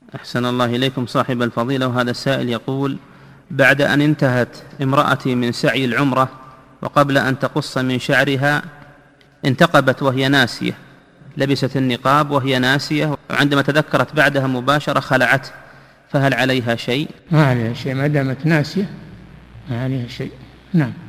أحسن الله إليكم صاحب الفضيلة. وهذا السائل يقول: بعد أن انتهت امرأتي من سعي العمرة وقبل أن تقص من شعرها انتقبت وهي ناسية، لبست النقاب وهي ناسية، وعندما تذكرت بعدها مباشرة خلعته، فهل عليها شيء؟ ما عليها شيء ما دامت ناسية، ما عليها شيء. نعم.